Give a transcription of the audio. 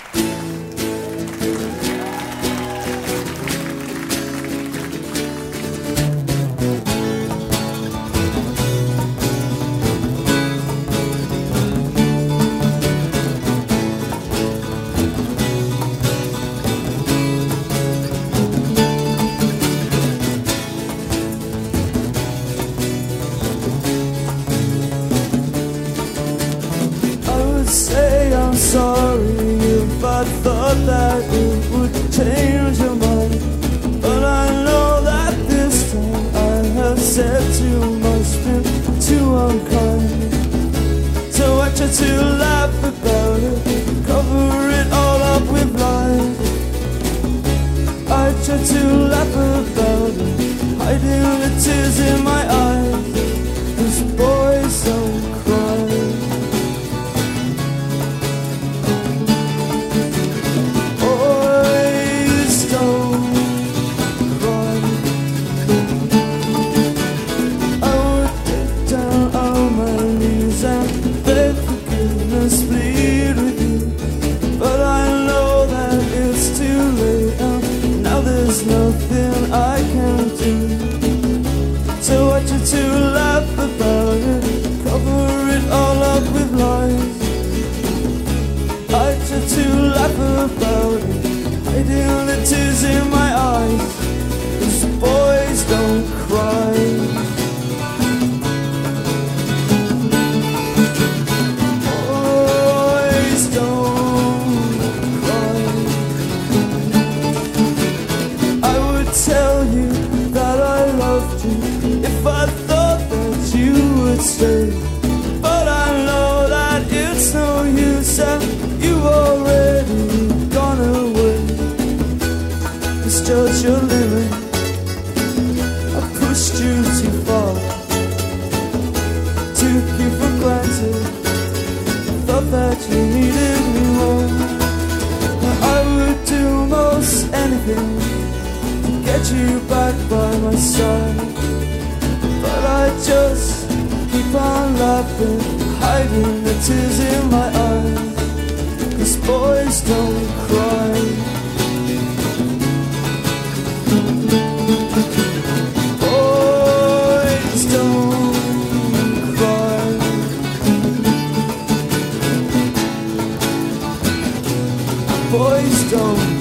Say I'm sorry if I thought that it would change your mind, but I know that this time I have said too much, been too unkind. So I try to laugh about it, cover it all up with lies. I try to laugh about it, hiding the tears in my eyes. These boys don't cry. Bleed with you, but I know that it's too late now. Now there's nothing I can do. So I try to laugh about it, cover it all up with lies. I try to laugh about it, hiding the tears in my eyes. These boys don't cry. If I thought that you would stay, but I know that it's no use, and you've already gone away. Misjudged your limit, I pushed you too far, took you for granted, thought that you needed me more. I would do most anything to get you back by my side, but I just keep on laughing, hiding the tears in my eyes. 'Cause boys don't cry. Boys don't cry. Boys don't